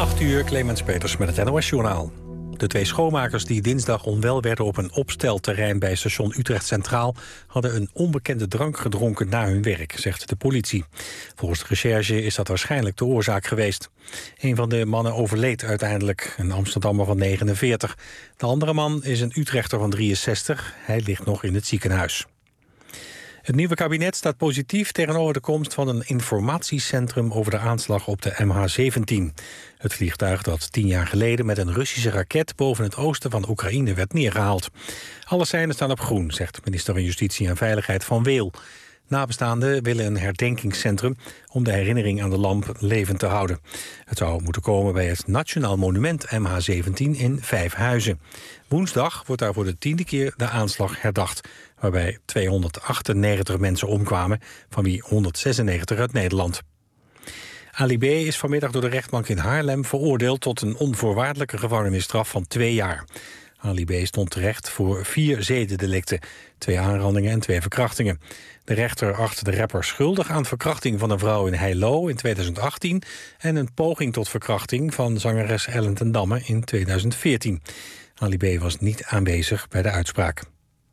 8 uur, Clemens Peters met het NOS-journaal. De 2 schoonmakers die dinsdag onwel werden op een opstelterrein bij station Utrecht Centraal hadden een onbekende drank gedronken na hun werk, zegt de politie. Volgens de recherche is dat waarschijnlijk de oorzaak geweest. Een van de mannen overleed uiteindelijk, een Amsterdammer van 49. De andere man is een Utrechter van 63. Hij ligt nog in het ziekenhuis. Het nieuwe kabinet staat positief tegenover de komst van een informatiecentrum over de aanslag op de MH17. Het vliegtuig dat 10 jaar geleden met een Russische raket boven het oosten van Oekraïne werd neergehaald. Alle seinen staan op groen, zegt minister van Justitie en Veiligheid Van Weel. Nabestaanden willen een herdenkingscentrum om de herinnering aan de ramp levend te houden. Het zou moeten komen bij het Nationaal Monument MH17 in Vijfhuizen. Woensdag wordt daar voor de 10e keer de aanslag herdacht, waarbij 298 mensen omkwamen, van wie 196 uit Nederland. Ali B. is vanmiddag door de rechtbank in Haarlem veroordeeld tot een onvoorwaardelijke gevangenisstraf van 2 jaar. Ali B. stond terecht voor 4 zedendelicten, 2 aanrandingen en 2 verkrachtingen. De rechter acht de rapper schuldig aan verkrachting van een vrouw in Heilo in 2018... en een poging tot verkrachting van zangeres Ellen ten Damme in 2014. Ali B. was niet aanwezig bij de uitspraak.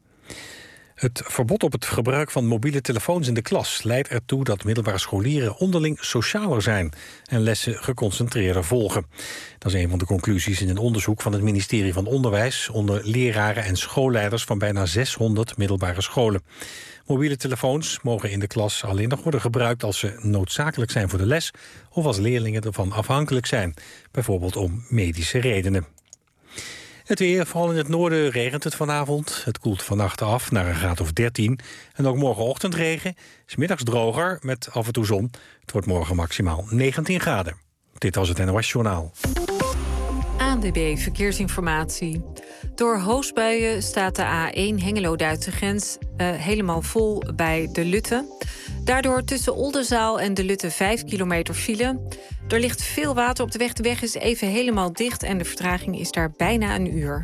Het verbod op het gebruik van mobiele telefoons in de klas leidt ertoe dat middelbare scholieren onderling socialer zijn en lessen geconcentreerder volgen. Dat is een van de conclusies in een onderzoek van het ministerie van Onderwijs onder leraren en schoolleiders van bijna 600 middelbare scholen. Mobiele telefoons mogen in de klas alleen nog worden gebruikt als ze noodzakelijk zijn voor de les of als leerlingen ervan afhankelijk zijn, bijvoorbeeld om medische redenen. Het weer, vooral in het noorden, regent het vanavond. Het koelt vannacht af naar een graad of 13. En ook morgenochtend regen. 's middags droger, met af en toe zon. Het wordt morgen maximaal 19 graden. Dit was het NOS-journaal. ANWB Verkeersinformatie. Door hoosbuien staat de A1 Hengelo-Duitse grens helemaal vol bij de Lutte. Daardoor tussen Oldenzaal en de Lutte 5 kilometer file. Er ligt veel water op de weg. De weg is even helemaal dicht en de vertraging is daar bijna een uur.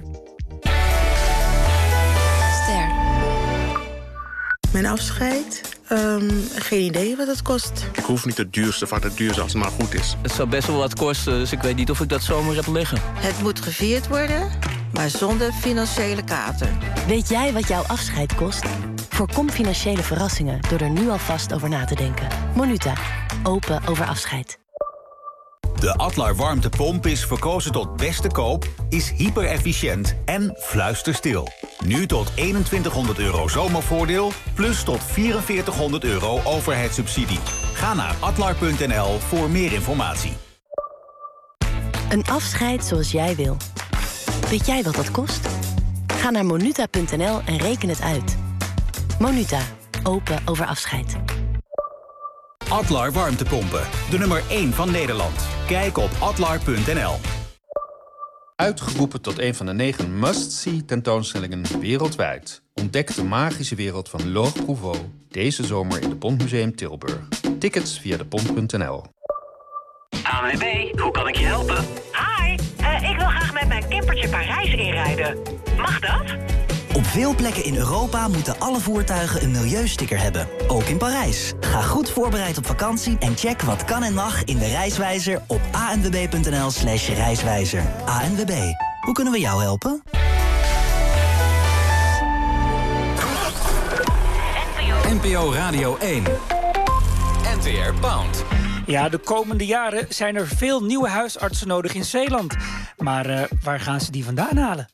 Ster. Mijn afscheid? Geen idee wat het kost. Ik hoef niet het duurste van het duurste als het maar goed is. Het zou best wel wat kosten, dus ik weet niet of ik dat zomaar heb liggen. Het moet gevierd worden, maar zonder financiële kater. Weet jij wat jouw afscheid kost? Voorkom financiële verrassingen door er nu alvast over na te denken. Monuta. Open over afscheid. De Adlar warmtepomp is verkozen tot beste koop, is hyper-efficiënt en fluisterstil. Nu tot €2100 zomervoordeel, plus tot €4400 overheidssubsidie. Ga naar adlar.nl voor meer informatie. Een afscheid zoals jij wil. Weet jij wat dat kost? Ga naar monuta.nl en reken het uit. Monuta. Open over afscheid. Adlar warmtepompen. De nummer 1 van Nederland. Kijk op adlar.nl. Uitgeroepen tot een van de 9 must-see tentoonstellingen wereldwijd. Ontdek de magische wereld van Laure Prouvost deze zomer in de Pontmuseum Tilburg. Tickets via depont.nl. ANWB, hoe kan ik je helpen? Hi, ik wil graag met mijn campertje Parijs inrijden. Mag dat? Op veel plekken in Europa moeten alle voertuigen een milieusticker hebben. Ook in Parijs. Ga goed voorbereid op vakantie en check wat kan en mag in de Reiswijzer op anwb.nl/reiswijzer. ANWB, hoe kunnen we jou helpen? NPO Radio 1. NTR Pound. Ja, de komende jaren zijn er veel nieuwe huisartsen nodig in Zeeland. Maar waar gaan ze die vandaan halen?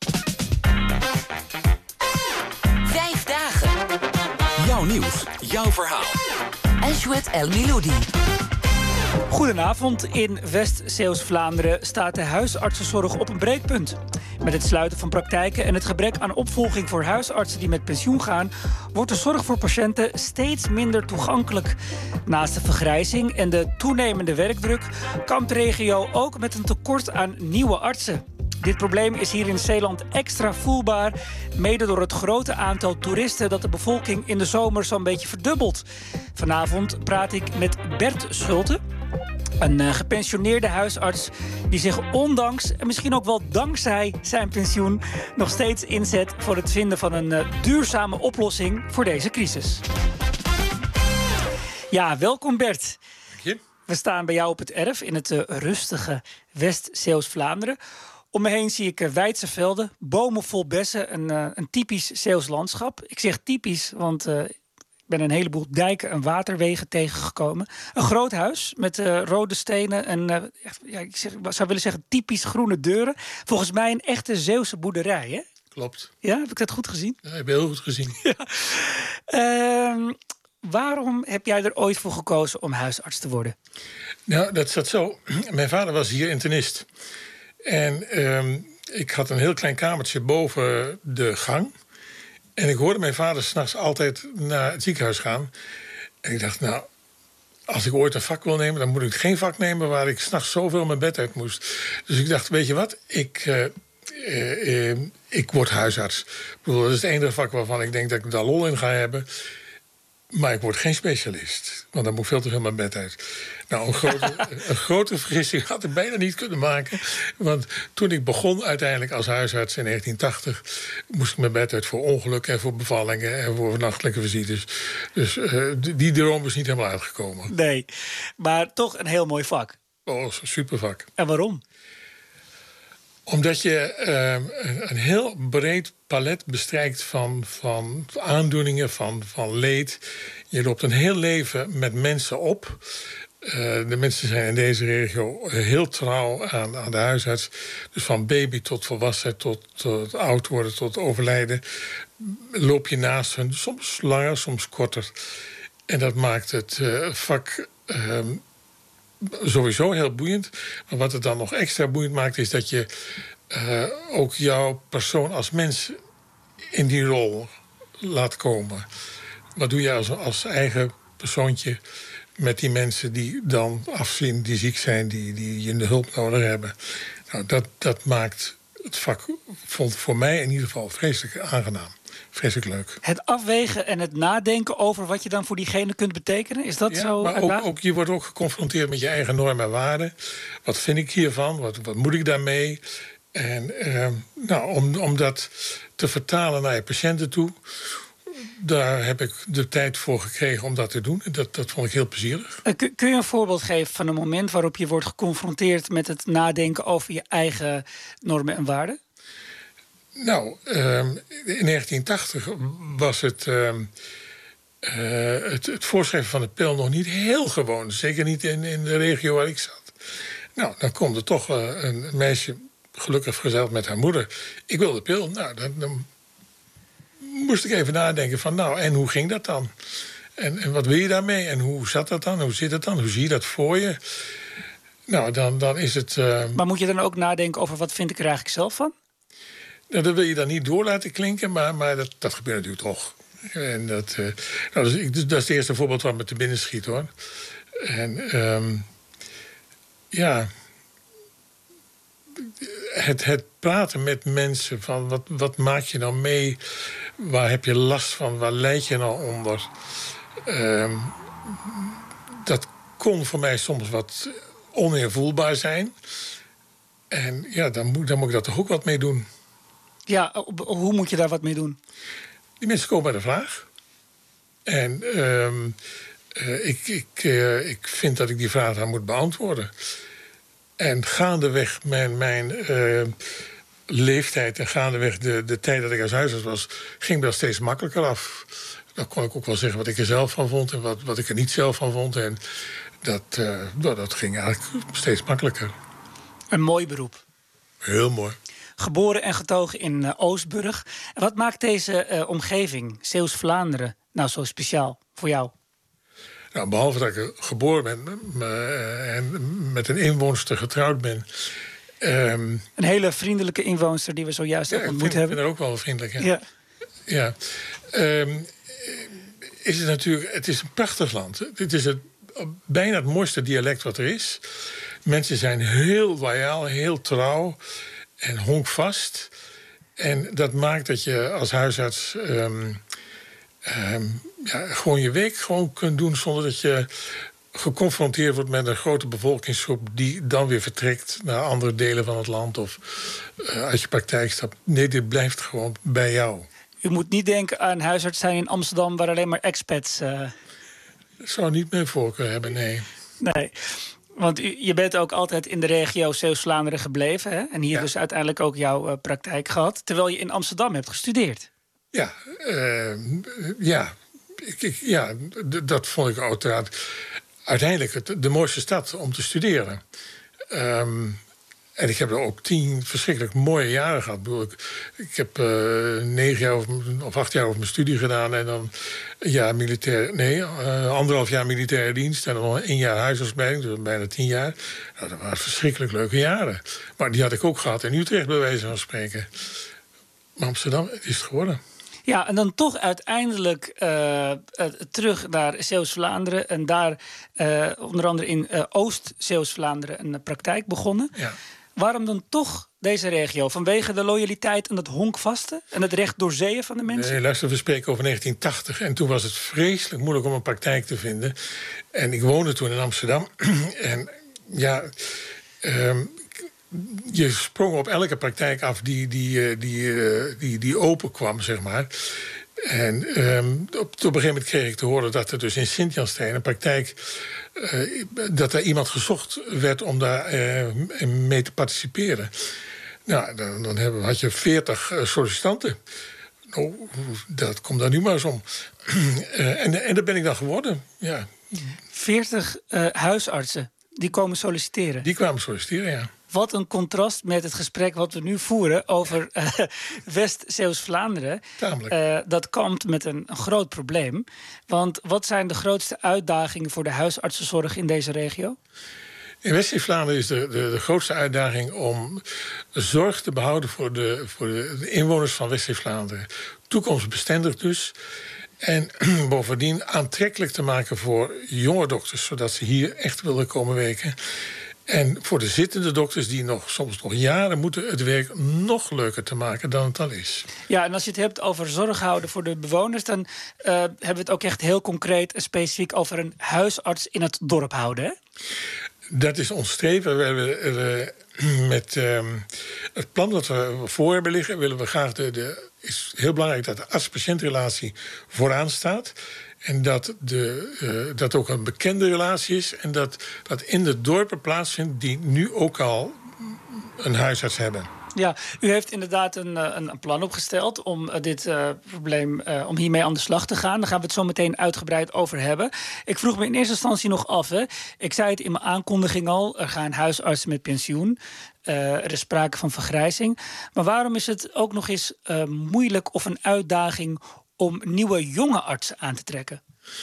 5 dagen. Jouw nieuws, jouw verhaal. Anchouet El Miloudi. Goedenavond. In West-Zeeuws-Vlaanderen staat de huisartsenzorg op een breekpunt. Met het sluiten van praktijken en het gebrek aan opvolging voor huisartsen die met pensioen gaan, wordt de zorg voor patiënten steeds minder toegankelijk. Naast de vergrijzing en de toenemende werkdruk kampt de regio ook met een tekort aan nieuwe artsen. Dit probleem is hier in Zeeland extra voelbaar, mede door het grote aantal toeristen dat de bevolking in de zomer zo'n beetje verdubbelt. Vanavond praat ik met Bert Schulte, een gepensioneerde huisarts die zich ondanks en misschien ook wel dankzij zijn pensioen nog steeds inzet voor het vinden van een duurzame oplossing voor deze crisis. Ja, welkom Bert. Dank je. We staan bij jou op het erf in het rustige West-Zeeuws-Vlaanderen. Om me heen zie ik weidse velden, bomen vol bessen, een typisch Zeeuws landschap. Ik zeg typisch, want ik ben een heleboel dijken en waterwegen tegengekomen. Een groot huis met rode stenen en ik zou willen zeggen typisch groene deuren. Volgens mij een echte Zeeuwse boerderij, hè? Klopt. Ja, heb ik dat goed gezien? Ja, heb je heel goed gezien. Ja. Waarom heb jij er ooit voor gekozen om huisarts te worden? Nou, dat zat zo. Mijn vader was hier internist. En ik had een heel klein kamertje boven de gang. En ik hoorde mijn vader 's nachts altijd naar het ziekenhuis gaan. En ik dacht, nou, als ik ooit een vak wil nemen, dan moet ik geen vak nemen waar ik 's nachts zoveel mijn bed uit moest. Dus ik dacht, weet je wat, ik word huisarts. Ik bedoel, dat is het enige vak waarvan ik denk dat ik daar lol in ga hebben. Maar ik word geen specialist, want dan moet ik veel te veel mijn bed uit. Nou, een grote vergissing had ik bijna niet kunnen maken. Want toen ik begon uiteindelijk als huisarts in 1980... moest ik mijn bed uit voor ongelukken en voor bevallingen en voor nachtelijke visites. Dus die droom is niet helemaal uitgekomen. Nee, maar toch een heel mooi vak. Oh, een super vak. En waarom? Omdat je een heel breed palet bestrijkt van aandoeningen, van leed. Je loopt een heel leven met mensen op. De mensen zijn in deze regio heel trouw aan de huisarts. Dus van baby tot volwassen, tot oud worden, tot overlijden. Loop je naast hen, soms langer, soms korter. En dat maakt het vak sowieso heel boeiend. Maar wat het dan nog extra boeiend maakt, is dat je ook jouw persoon als mens in die rol laat komen. Wat doe je als eigen persoontje met die mensen die dan afzien, die ziek zijn, die in de hulp nodig hebben? Nou, dat maakt het vak, vond voor mij in ieder geval, vreselijk aangenaam. Vreselijk leuk. Het afwegen en het nadenken over wat je dan voor diegene kunt betekenen, is dat zo? Maar ook, je wordt ook geconfronteerd met je eigen normen en waarden. Wat vind ik hiervan? Wat moet ik daarmee? En om dat te vertalen naar je patiënten toe, daar heb ik de tijd voor gekregen om dat te doen. Dat vond ik heel plezierig. Kun je een voorbeeld geven van een moment waarop je wordt geconfronteerd met het nadenken over je eigen normen en waarden? Nou, in 1980 was het voorschrijven van de pil nog niet heel gewoon. Zeker niet in de regio waar ik zat. Nou, dan komt er toch een meisje, gelukkig verzeild met haar moeder. Ik wil de pil. Nou, dan moest ik even nadenken van, nou, en hoe ging dat dan? En wat wil je daarmee? En hoe zat dat dan? Hoe zit het dan? Hoe zie je dat voor je? Nou, dan is het... Maar moet je dan ook nadenken over wat vind ik er eigenlijk zelf van? Nou, dat wil je dan niet door laten klinken, maar dat gebeurt natuurlijk toch. En dat is het eerste voorbeeld wat me te binnen schiet, hoor. En het praten met mensen van wat maak je nou mee? Waar heb je last van? Waar lijd je nou onder? Dat kon voor mij soms wat oninvoelbaar zijn. En ja, dan moet ik daar toch ook wat mee doen. Ja, hoe moet je daar wat mee doen? Die mensen komen bij de vraag. En ik vind dat ik die vraag aan moet beantwoorden. En gaandeweg mijn leeftijd en gaandeweg de tijd dat ik als huisarts was, ging dat steeds makkelijker af. Dan kon ik ook wel zeggen wat ik er zelf van vond en wat ik er niet zelf van vond. En dat ging eigenlijk steeds makkelijker. Een mooi beroep. Heel mooi. Geboren en getogen in Oostburg. En wat maakt deze omgeving, Zeeuws-Vlaanderen, nou zo speciaal voor jou? Nou, behalve dat ik geboren ben en met een inwoonster getrouwd ben. Een hele vriendelijke inwoonster die we zojuist ook ontmoet hebben. Ik ben er ook wel vriendelijk, ja. Ja. Is het natuurlijk, het is een prachtig land. Het is bijna het mooiste dialect wat er is. Mensen zijn heel loyaal, heel trouw en honkvast. En dat maakt dat je als huisarts gewoon je week gewoon kunt doen zonder dat je geconfronteerd wordt met een grote bevolkingsgroep die dan weer vertrekt naar andere delen van het land of uit je praktijk stapt. Nee, dit blijft gewoon bij jou. U moet niet denken aan huisarts zijn in Amsterdam waar alleen maar expats... Dat zou niet mijn voorkeur hebben, nee. Nee, want je bent ook altijd in de regio Zeeuws-Vlaanderen gebleven. Hè? En hier dus uiteindelijk ook jouw praktijk gehad. Terwijl je in Amsterdam hebt gestudeerd. Dat vond ik uiteraard uiteindelijk de mooiste stad om te studeren. En ik heb er ook 10 verschrikkelijk mooie jaren gehad. Ik heb 9 jaar of 8 jaar over mijn studie gedaan. En dan een jaar anderhalf jaar militaire dienst. En dan nog 1 jaar huisartsopleiding, dus bijna 10 jaar. Nou, dat waren verschrikkelijk leuke jaren. Maar die had ik ook gehad in Utrecht, bij wijze van spreken. Maar Amsterdam is het geworden. Ja, en dan toch uiteindelijk terug naar Zeeuws-Vlaanderen. En daar onder andere in Oost-Zeeuws-Vlaanderen een praktijk begonnen. Ja. Waarom dan toch deze regio? Vanwege de loyaliteit en het honkvaste en het recht doorzeeën van de mensen? Nee, luister, we spreken over 1980. En toen was het vreselijk moeilijk om een praktijk te vinden. En ik woonde toen in Amsterdam. En ja, je sprong op elke praktijk af die open kwam, zeg maar. En op een gegeven moment kreeg ik te horen dat er dus in Sint-Janstein een praktijk, dat er iemand gezocht werd om daar mee te participeren. Nou, dan had je 40 sollicitanten. Nou, dat komt daar nu maar eens om. En daar ben ik dan geworden, ja. 40 huisartsen die komen solliciteren? Die kwamen solliciteren, ja. Wat een contrast met het gesprek wat we nu voeren over West-Zeeuws-Vlaanderen. Dat kampt met een groot probleem. Want wat zijn de grootste uitdagingen voor de huisartsenzorg in deze regio? In West-Zeeuws-Vlaanderen is de grootste uitdaging om zorg te behouden voor de inwoners van West-Zeeuws-Vlaanderen. Toekomstbestendig dus. En bovendien aantrekkelijk te maken voor jonge dokters, zodat ze hier echt willen komen werken. En voor de zittende dokters die soms nog jaren moeten het werk nog leuker te maken dan het al is. Ja, en als je het hebt over zorg houden voor de bewoners, dan hebben we het ook echt heel concreet en specifiek over een huisarts in het dorp houden, hè? Dat is ons streven. Met het plan dat we voor hebben liggen, willen we graag is heel belangrijk dat de arts-patiëntrelatie vooraan staat. En dat ook een bekende relatie is. En dat in de dorpen plaatsvindt die nu ook al een huisarts hebben. Ja, u heeft inderdaad een plan opgesteld om dit probleem, om hiermee aan de slag te gaan. Daar gaan we het zo meteen uitgebreid over hebben. Ik vroeg me in eerste instantie nog af, hè. Ik zei het in mijn aankondiging al, er gaan huisartsen met pensioen. Er is sprake van vergrijzing. Maar waarom is het ook nog eens moeilijk of een uitdaging om nieuwe jonge artsen aan te trekken?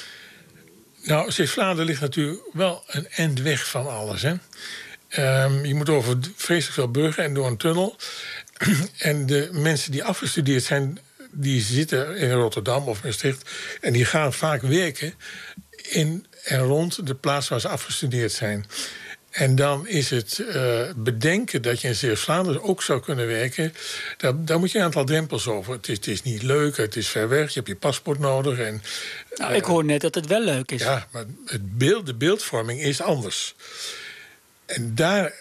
Nou, Zeeuws-Vlaanderen ligt natuurlijk wel een eind weg van alles, hè. Je moet over vreselijk veel bruggen en door een tunnel. En de mensen die afgestudeerd zijn, die zitten in Rotterdam of Maastricht. En die gaan vaak werken in en rond de plaats waar ze afgestudeerd zijn. En dan is het bedenken dat je in Zeeuws-Vlaanderen ook zou kunnen werken. Daar moet je een aantal drempels over. Het is niet leuk, het is ver weg, je hebt je paspoort nodig. En, ik hoor net dat het wel leuk is. Ja, maar de beeldvorming is anders. En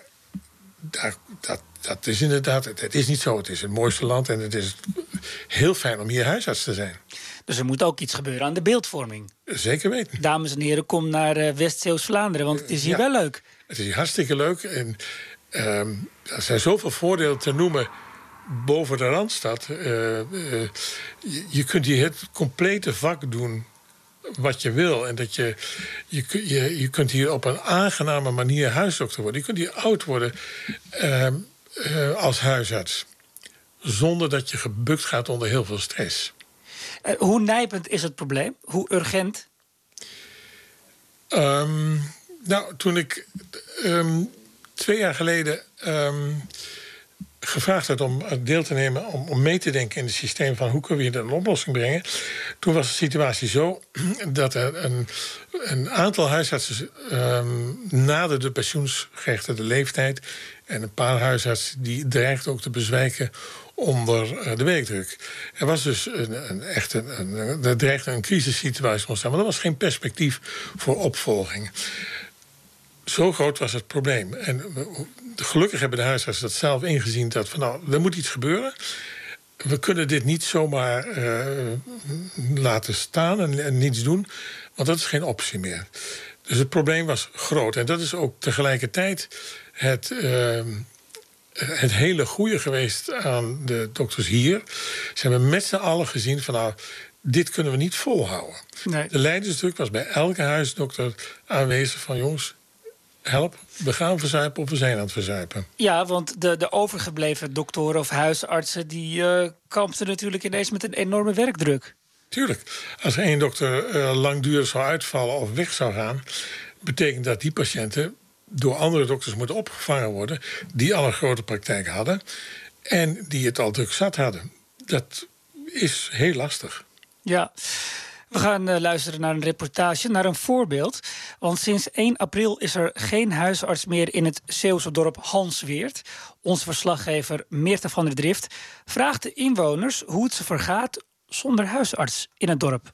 dat is inderdaad, het is niet zo. Het is het mooiste land en het is heel fijn om hier huisarts te zijn. Dus er moet ook iets gebeuren aan de beeldvorming. Zeker weten. Dames en heren, kom naar West-Zeeuws-Vlaanderen, want het is hier wel leuk. Het is hier hartstikke leuk. En er zijn zoveel voordelen te noemen boven de Randstad. Je kunt hier het complete vak doen wat je wil. En dat je kunt hier op een aangename manier huisdokter worden. Je kunt hier oud worden als huisarts. Zonder dat je gebukt gaat onder heel veel stress. Hoe nijpend is het probleem? Hoe urgent? Nou, toen ik 2 jaar geleden gevraagd werd om deel te nemen, om mee te denken in het systeem van hoe kunnen we hier een oplossing brengen. Toen was de situatie zo dat er een aantal huisartsen nader de pensioensgerechtigde leeftijd. En een paar huisartsen die dreigden ook te bezwijken onder de werkdruk. Er was dus er dreigde een crisissituatie ontstaan, maar er was geen perspectief voor opvolging. Zo groot was het probleem. En gelukkig hebben de huisartsen dat zelf ingezien dat van nou, er moet iets gebeuren. We kunnen dit niet zomaar laten staan en niets doen, want dat is geen optie meer. Dus het probleem was groot. En dat is ook tegelijkertijd het hele goede geweest aan de dokters hier. Ze hebben met z'n allen gezien van nou, dit kunnen we niet volhouden. Nee. De leidersdruk was bij elke huisdokter aanwezig van jongens, help, we gaan verzuipen of we zijn aan het verzuipen. Ja, want de overgebleven doktoren of huisartsen die kampten natuurlijk ineens met een enorme werkdruk. Tuurlijk. Als er één dokter langdurig zou uitvallen of weg zou gaan, betekent dat die patiënten door andere dokters moeten opgevangen worden die al een grote praktijk hadden en die het al druk zat hadden. Dat is heel lastig. Ja. We gaan luisteren naar een reportage, naar een voorbeeld. Want sinds 1 april is er geen huisarts meer in het Zeeuwse dorp Hansweert. Onze verslaggever Meerte van der Drift vraagt de inwoners hoe het ze vergaat zonder huisarts in het dorp.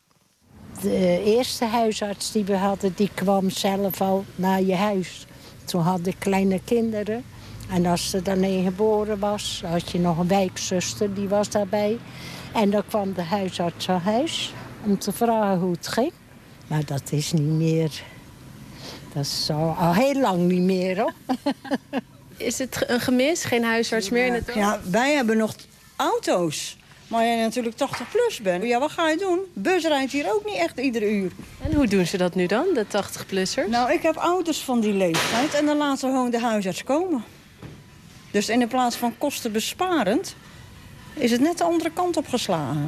De eerste huisarts die we hadden, die kwam zelf al naar je huis. Toen hadden ik kleine kinderen. En als er dan een geboren was, had je nog een wijkzuster, die was daarbij. En dan kwam de huisarts aan huis om te vragen hoe het ging. Maar dat is niet meer. Dat is al heel lang niet meer, hoor. Is het een gemis? Geen huisarts meer in het dorp? Ja, wij hebben nog auto's. Maar jij natuurlijk 80 plus bent. Ja, wat ga je doen? Bus rijdt hier ook niet echt iedere uur. En hoe doen ze dat nu dan, de 80-plussers? Nou, ik heb ouders van die leeftijd en dan laten ze gewoon de huisarts komen. Dus in plaats van kostenbesparend is het net de andere kant op geslagen.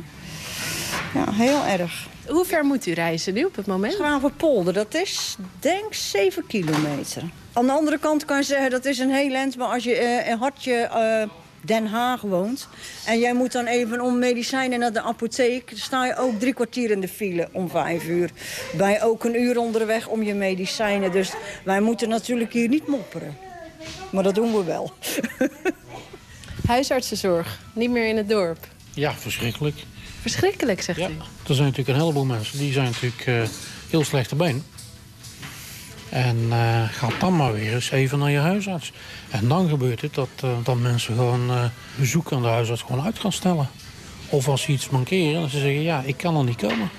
Ja, heel erg. Hoe ver moet u reizen nu op het moment? Schravenpolder, dat is denk 7 kilometer. Aan de andere kant kan je zeggen dat is een heel eind, maar als je in Hartje Den Haag woont en jij moet dan even om medicijnen naar de apotheek, dan sta je ook 3 kwartier in de file om 5 uur. Ben je ook 1 uur onderweg om je medicijnen. Dus wij moeten natuurlijk hier niet mopperen. Maar dat doen we wel. Huisartsenzorg, niet meer in het dorp. Ja, verschrikkelijk. Verschrikkelijk, zegt u? Er zijn natuurlijk een heleboel mensen die zijn natuurlijk heel slecht te been. En ga dan maar weer eens even naar je huisarts. En dan gebeurt het dat mensen gewoon bezoek aan de huisarts gewoon uit gaan stellen. Of als ze iets mankeren, dan ze zeggen ja, ik kan er niet komen.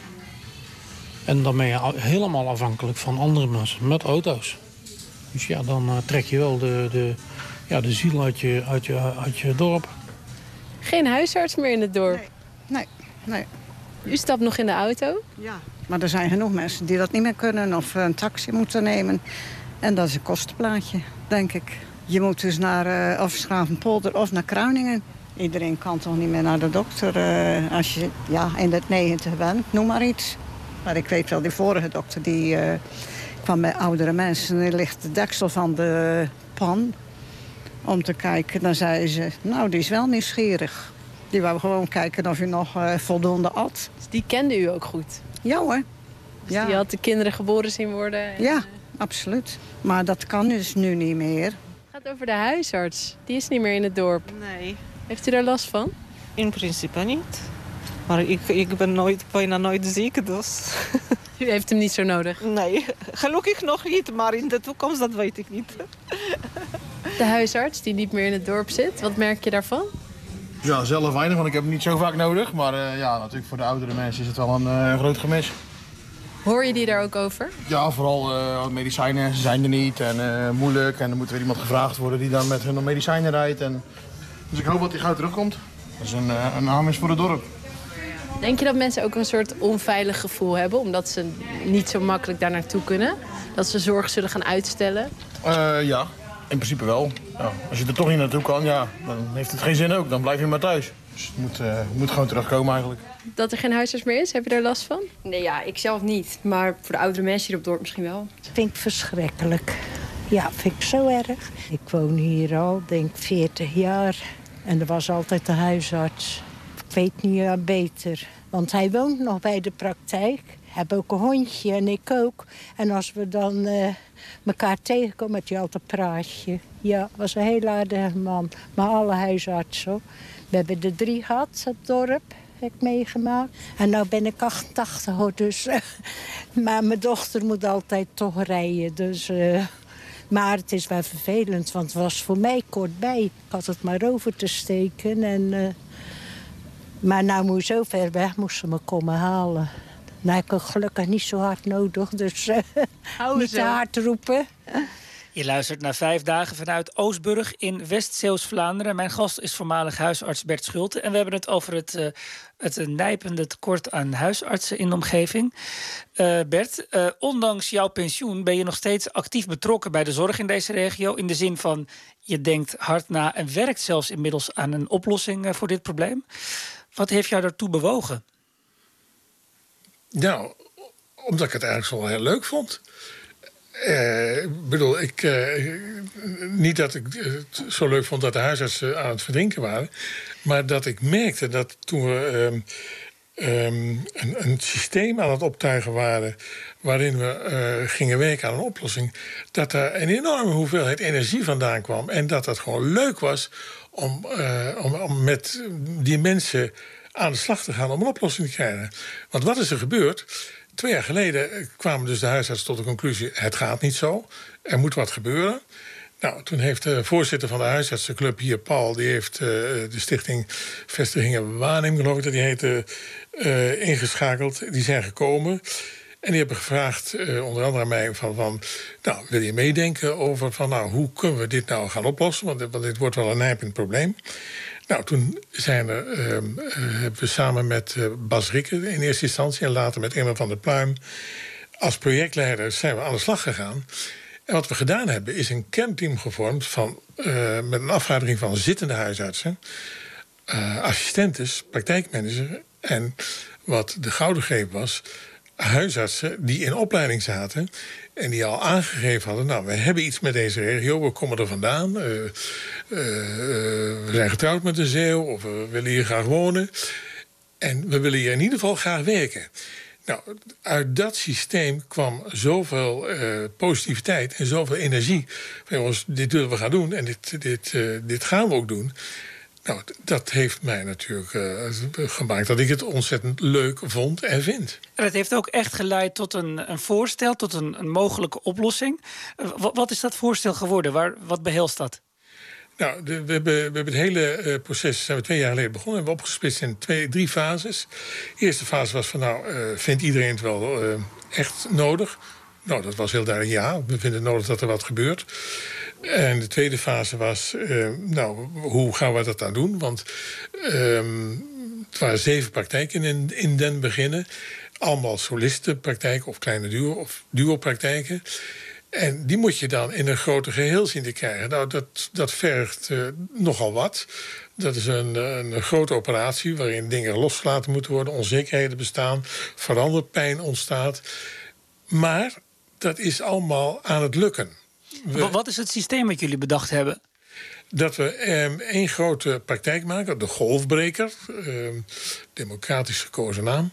En dan ben je helemaal afhankelijk van andere mensen met auto's. Dus ja, dan trek je wel de ziel uit je dorp. Geen huisarts meer in het dorp? Nee. U stapt nog in de auto? Ja. Maar er zijn genoeg mensen die dat niet meer kunnen of een taxi moeten nemen. En dat is een kostenplaatje, denk ik. Je moet dus naar of Schravenpolder of naar Kruiningen. Iedereen kan toch niet meer naar de dokter als je in het 90 bent, noem maar iets. Maar ik weet wel, die vorige dokter die kwam bij oudere mensen en er ligt de deksel van de pan om te kijken. Dan zei ze, nou, die is wel nieuwsgierig. Die wou gewoon kijken of u nog voldoende at. Dus die kende u ook goed? Ja hoor. Dus die had de kinderen geboren zien worden? En... Ja, absoluut. Maar dat kan dus nu niet meer. Het gaat over de huisarts. Die is niet meer in het dorp. Nee. Heeft u daar last van? In principe niet. Maar ik ben bijna nooit ziek, dus... U heeft hem niet zo nodig? Nee, gelukkig nog niet, maar in de toekomst, dat weet ik niet. De huisarts die niet meer in het dorp zit, wat merk je daarvan? Ja, zelf weinig, want ik heb hem niet zo vaak nodig. Maar natuurlijk voor de oudere mensen is het wel een groot gemis. Hoor je die daar ook over? Ja, vooral medicijnen zijn er niet en moeilijk. En er moet weer iemand gevraagd worden die dan met hun medicijnen rijdt. Dus ik hoop dat hij gauw terugkomt. Dat is een aanwinst voor het dorp. Denk je dat mensen ook een soort onveilig gevoel hebben, omdat ze niet zo makkelijk daar naartoe kunnen? Dat ze zorg zullen gaan uitstellen? Ja, in principe wel. Ja, als je er toch niet naartoe kan, dan heeft het geen zin ook. Dan blijf je maar thuis. Dus het moet gewoon terugkomen eigenlijk. Dat er geen huisarts meer is, heb je daar last van? Nee, ja, ik zelf niet. Maar voor de oudere mensen hier op het dorp misschien wel. Dat vind ik verschrikkelijk. Ja, vind ik zo erg. Ik woon hier al, denk 40 jaar. En er was altijd de huisarts. Ik weet niet beter. Want hij woont nog bij de praktijk. Ik heb ook een hondje en ik ook. En als we dan elkaar tegenkomen, had hij altijd een praatje. Ja, was een heel aardige man. Maar alle huisartsen. We hebben er 3 gehad, het dorp. Heb ik meegemaakt. En nu ben ik 88 hoor, dus... maar mijn dochter moet altijd toch rijden, dus... maar het is wel vervelend, want het was voor mij kort bij. Ik had het maar over te steken. Maar nou moet je zo ver weg, moest ze me komen halen. Nou, ik heb gelukkig niet zo hard nodig, dus niet te hard roepen. Je luistert naar 5 dagen vanuit Oostburg in West-Zeeuws-Vlaanderen. Mijn gast is voormalig huisarts Bert Schulte. En we hebben het over het nijpende tekort aan huisartsen in de omgeving. Bert, ondanks jouw pensioen ben je nog steeds actief betrokken bij de zorg in deze regio. In de zin van, je denkt hard na en werkt zelfs inmiddels aan een oplossing voor dit probleem. Wat heeft jou daartoe bewogen? Nou, omdat ik het eigenlijk zo heel leuk vond. Niet dat ik het zo leuk vond dat de huisartsen aan het verdrinken waren. Maar dat ik merkte dat toen we een systeem aan het optuigen waren, waarin we gingen werken aan een oplossing, dat er een enorme hoeveelheid energie vandaan kwam. En dat het gewoon leuk was om met die mensen aan de slag te gaan om een oplossing te krijgen. Want wat is er gebeurd? 2 jaar geleden kwamen dus de huisartsen tot de conclusie, het gaat niet zo, er moet wat gebeuren. Nou, toen heeft de voorzitter van de huisartsenclub hier, Paul, die heeft de stichting Vestigingen Waarneming, geloof ik dat die heette, ingeschakeld. Die zijn gekomen en die hebben gevraagd, onder andere aan mij, van nou, wil je meedenken over hoe kunnen we dit nou gaan oplossen? Want dit wordt wel een nijpend probleem. Nou, toen hebben we samen met Bas Rikke in eerste instantie en later met Emma van der Pluim als projectleider zijn we aan de slag gegaan. En wat we gedaan hebben is een kernteam gevormd met een afvaardiging van zittende huisartsen, assistentes, praktijkmanager en wat de gouden greep was, huisartsen die in opleiding zaten en die al aangegeven hadden, nou, we hebben iets met deze regio, we komen er vandaan, we zijn getrouwd met een Zeeuw of we willen hier graag wonen en we willen hier in ieder geval graag werken. Nou, uit dat systeem kwam zoveel positiviteit en zoveel energie. Van, jongens, dit willen we gaan doen en dit gaan we ook doen. Nou, dat heeft mij natuurlijk gemaakt dat ik het ontzettend leuk vond en vind. En het heeft ook echt geleid tot een voorstel, tot een mogelijke oplossing. Wat is dat voorstel geworden? Wat behelst dat? Nou, we hebben het hele proces zijn we 2 jaar geleden begonnen. We hebben opgesplitst in 3 fases. De eerste fase was van, vindt iedereen het wel echt nodig? Nou, dat was heel duidelijk ja. We vinden het nodig dat er wat gebeurt. En de tweede fase was, hoe gaan we dat dan doen? Want het waren 7 praktijken in den beginnen. Allemaal solistenpraktijken of kleine duo-praktijken. En die moet je dan in een groter geheel zien te krijgen. Nou, dat vergt nogal wat. Dat is een grote operatie waarin dingen losgelaten moeten worden, onzekerheden bestaan, veranderpijn ontstaat. Maar dat is allemaal aan het lukken. Wat is het systeem wat jullie bedacht hebben? Dat we 1 grote praktijk maken, de Golfbreker, democratisch gekozen naam.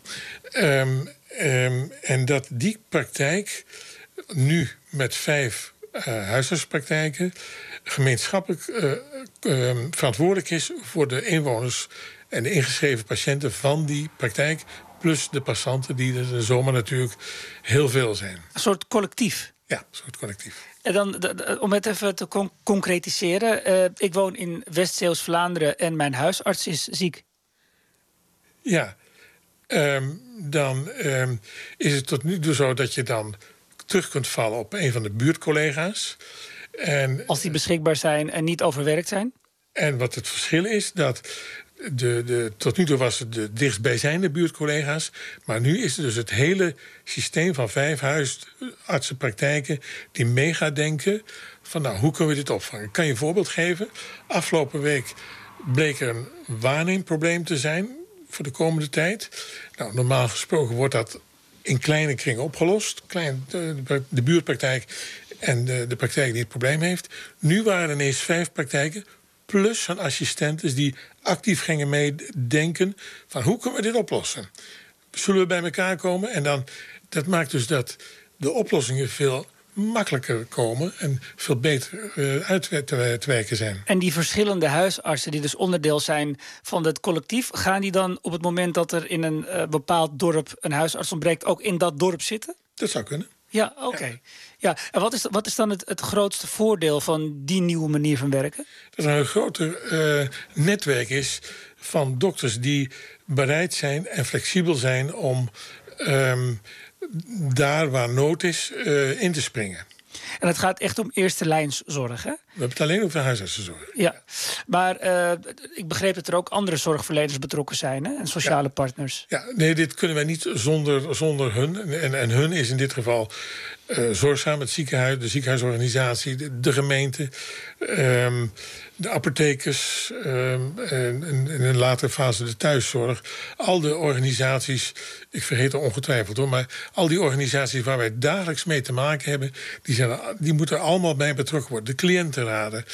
En dat die praktijk nu met 5 huisartspraktijken gemeenschappelijk verantwoordelijk is voor de inwoners en de ingeschreven patiënten van die praktijk, plus de passanten die er de zomer natuurlijk heel veel zijn. Een soort collectief? Ja, een soort collectief. En dan, om het even te concretiseren, ik woon in West-Zeeuws-Vlaanderen en mijn huisarts is ziek. Ja, dan is het tot nu toe zo dat je dan terug kunt vallen op een van de buurtcollega's. Als die beschikbaar zijn en niet overwerkt zijn? En wat het verschil is, dat tot nu toe was het de dichtstbijzijnde buurtcollega's, maar nu is het dus het hele systeem van 5 huisartsenpraktijken die mee gaat denken van, hoe kunnen we dit opvangen? Ik kan je een voorbeeld geven. Afgelopen week bleek er een waarneemprobleem te zijn voor de komende tijd. Nou, normaal gesproken wordt dat in kleine kringen opgelost. De buurtpraktijk en de praktijk die het probleem heeft. Nu waren er ineens 5 praktijken plus een assistentes die actief gingen meedenken van, hoe kunnen we dit oplossen? Zullen we bij elkaar komen? En dan, dat maakt dus dat de oplossingen veel makkelijker komen en veel beter uit te werken zijn. En die verschillende huisartsen die dus onderdeel zijn van het collectief, gaan die dan op het moment dat er in een bepaald dorp een huisarts ontbreekt ook in dat dorp zitten? Dat zou kunnen. Ja, oké. Ja, en wat is dan het grootste voordeel van die nieuwe manier van werken? Dat er een groter netwerk is van dokters die bereid zijn en flexibel zijn om daar waar nood is in te springen. En het gaat echt om eerste lijnszorg, hè? We hebben het alleen over huisartsenzorg. Ja, maar ik begreep dat er ook andere zorgverleners betrokken zijn, hè? En sociale partners. Ja, nee, dit kunnen wij niet zonder hun. En hun is in dit geval Zorgzaam, het ziekenhuis, de ziekenhuisorganisatie, de gemeente, de apothekers, en in een latere fase de thuiszorg. Al de organisaties, ik vergeet er ongetwijfeld hoor, maar al die organisaties waar wij dagelijks mee te maken hebben, die moeten allemaal bij betrokken worden. De cliëntenraden,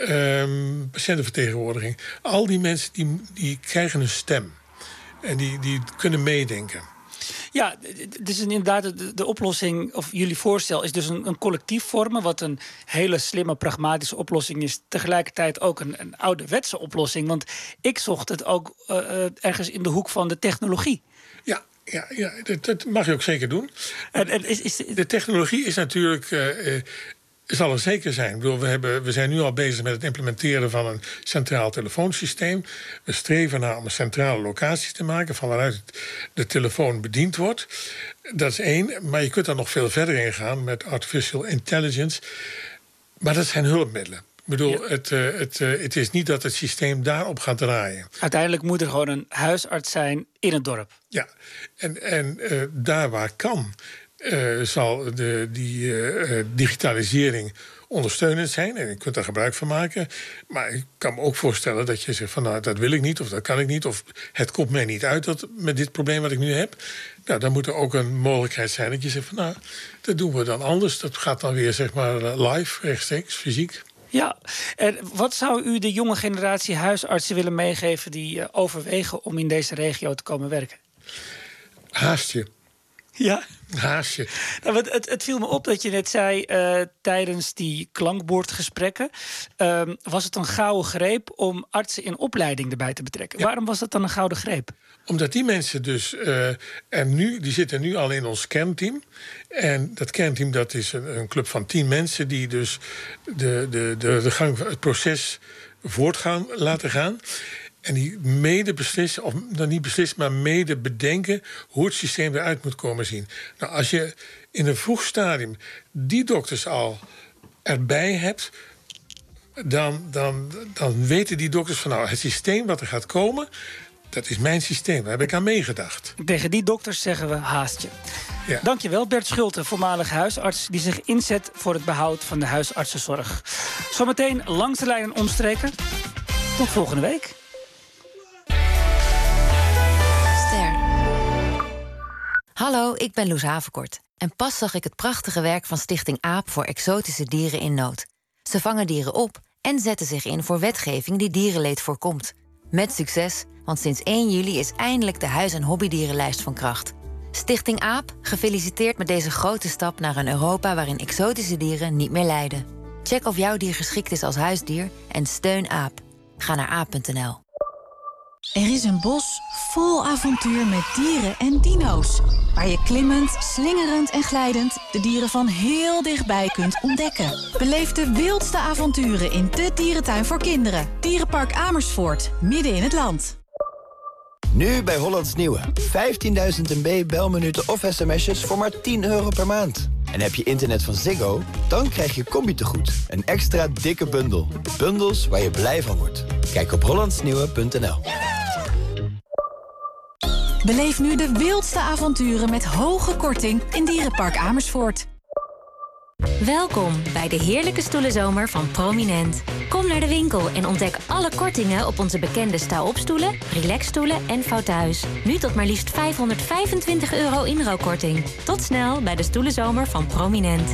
patiëntenvertegenwoordiging. Al die mensen die krijgen een stem. En die kunnen meedenken. Ja, dus inderdaad de oplossing, of jullie voorstel, is dus een collectief vormen, wat een hele slimme, pragmatische oplossing is. Tegelijkertijd ook een ouderwetse oplossing. Want ik zocht het ook ergens in de hoek van de technologie. Ja, dat mag je ook zeker doen. De technologie is natuurlijk zal er zeker zijn. Ik bedoel, we zijn nu al bezig met het implementeren van een centraal telefoonsysteem. We streven naar om een centrale locatie te maken van waaruit de telefoon bediend wordt. Dat is één, maar je kunt daar nog veel verder in gaan met artificial intelligence. Maar dat zijn hulpmiddelen. Ik bedoel, het is niet dat het systeem daarop gaat draaien. Uiteindelijk moet er gewoon een huisarts zijn in het dorp. Ja, en daar waar kan, zal die digitalisering ondersteunend zijn. En je kunt daar gebruik van maken. Maar ik kan me ook voorstellen dat je zegt van nou, dat wil ik niet, of dat kan ik niet, of het komt mij niet uit met dit probleem wat ik nu heb. Nou, dan moet er ook een mogelijkheid zijn dat je zegt van nou, dat doen we dan anders. Dat gaat dan weer zeg maar live, rechtstreeks, fysiek. Ja, en wat zou u de jonge generatie huisartsen willen meegeven die overwegen om in deze regio te komen werken? Haast je. Ja? Haast je. Nou, het viel me op dat je net zei tijdens die klankbordgesprekken was het een gouden greep om artsen in opleiding erbij te betrekken. Ja. Waarom was dat dan een gouden greep? Omdat die mensen dus die zitten nu al in ons kernteam. En dat kernteam dat is een club van 10 mensen die dus de gang van het proces voortgaan laten gaan. En die mede beslissen, of dan niet beslissen, maar mede bedenken hoe het systeem eruit moet komen zien. Nou, als je in een vroeg stadium die dokters al erbij hebt, dan weten die dokters van nou, het systeem wat er gaat komen, dat is mijn systeem. Daar heb ik aan meegedacht. Tegen die dokters zeggen we haast je. Ja. Dankjewel Bert Schulte, voormalig huisarts die zich inzet voor het behoud van de huisartsenzorg. Zometeen langs de lijn en omstreken. Tot volgende week. Hallo, ik ben Loes Havenkort. En pas zag ik het prachtige werk van Stichting AAP voor exotische dieren in nood. Ze vangen dieren op en zetten zich in voor wetgeving die dierenleed voorkomt. Met succes, want sinds 1 juli is eindelijk de huis- en hobbydierenlijst van kracht. Stichting AAP, gefeliciteerd met deze grote stap naar een Europa waarin exotische dieren niet meer lijden. Check of jouw dier geschikt is als huisdier en steun AAP. Ga naar aap.nl. Er is een bos vol avontuur met dieren en dino's. Waar je klimmend, slingerend en glijdend de dieren van heel dichtbij kunt ontdekken. Beleef de wildste avonturen in de dierentuin voor kinderen. Dierenpark Amersfoort, midden in het land. Nu bij Hollands Nieuwe. 15.000 MB belminuten of sms'jes voor maar €10 per maand. En heb je internet van Ziggo? Dan krijg je combi-tegoed. Een extra dikke bundel. Bundels waar je blij van wordt. Kijk op hollandsnieuwe.nl. Beleef nu de wildste avonturen met hoge korting in Dierenpark Amersfoort. Welkom bij de heerlijke stoelenzomer van Prominent. Kom naar de winkel en ontdek alle kortingen op onze bekende sta-opstoelen, relaxstoelen en fauteuils. Nu tot maar liefst €525 inruilkorting. Tot snel bij de stoelenzomer van Prominent.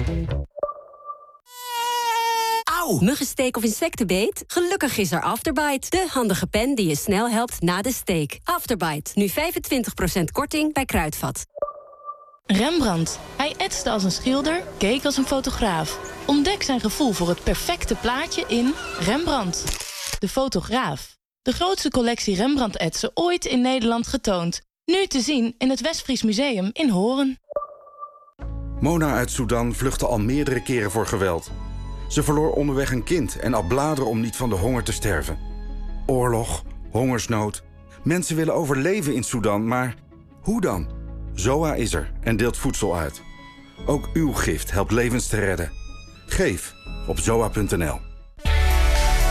Auw! Muggensteek of insectenbeet? Gelukkig is er Afterbite. De handige pen die je snel helpt na de steek. Afterbite. Nu 25% korting bij Kruidvat. Rembrandt. Hij etste als een schilder, keek als een fotograaf. Ontdek zijn gevoel voor het perfecte plaatje in Rembrandt. De fotograaf. De grootste collectie Rembrandt-etsen ooit in Nederland getoond. Nu te zien in het Westfries Museum in Hoorn. Mona uit Sudan vluchtte al meerdere keren voor geweld. Ze verloor onderweg een kind en at bladeren om niet van de honger te sterven. Oorlog, hongersnood. Mensen willen overleven in Sudan, maar hoe dan? ZOA is er en deelt voedsel uit. Ook uw gift helpt levens te redden. Geef op zoa.nl.